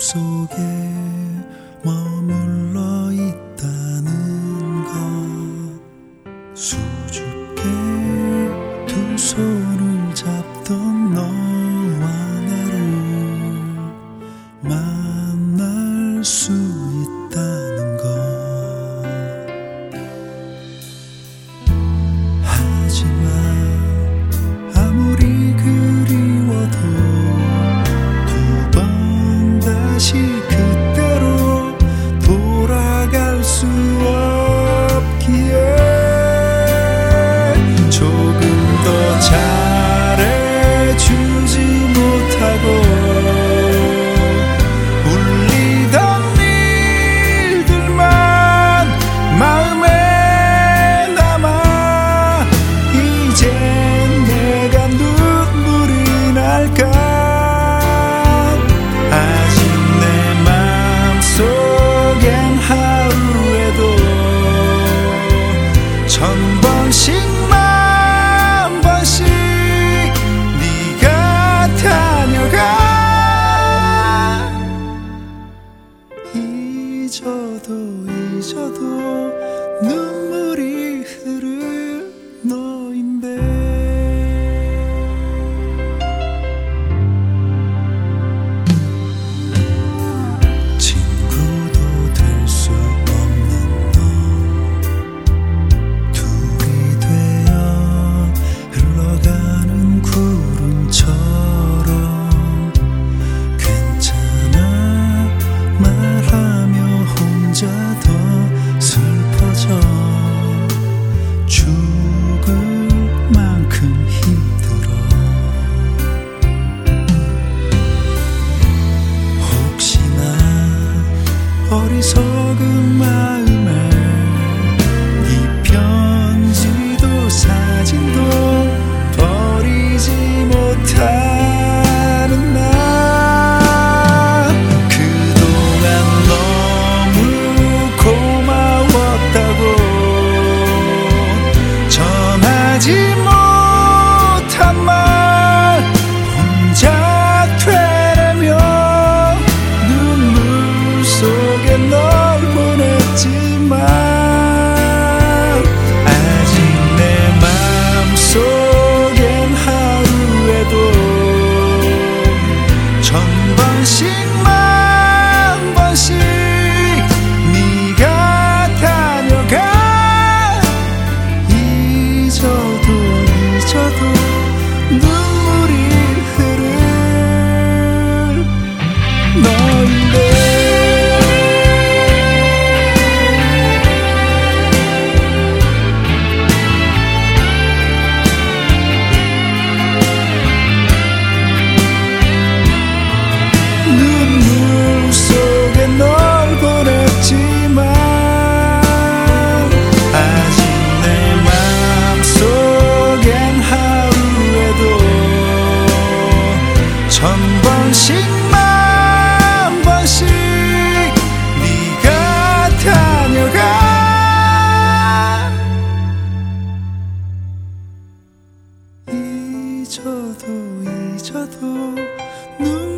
속에 머물러 있다는 것 수줍게 두 손을 잡던 너와 나를 만날 수 있다는 것 하지만 아무리 그리워도 두 번 다시 그때로 돌아갈 수 없기에 조금 더 잘해주지 못하고 울리던 일들만 마음에 남아 이젠 내가 눈물이 날까 아직 내 맘속엔 하루에도 천 번씩 만 번씩 네가 다녀가 잊어도 눈물이 흐를 너인데 친구도 될 수 없는 너 둘이 되어 흘러가는 구름처럼 괜찮아 말하며 혼자 더 슬퍼져 죽을 만큼 힘들어 혹시나 어리석은 마음에 네 편지도 사진도 버리지 못하는 나 그동안 너무 고마웠다고 전하지 못한 말 혼자 되뇌며 눈물 속에 널 보냈지만 아직 내 맘속엔 하루에도 천 번씩 만 번씩 네가 다녀가 잊어도 눈물이 흐를 너인데 눈물 속에 널 보냈지만 아직 내 맘속엔 하루에도 천 번씩 만 번씩 네가 다녀가 잊어도 눈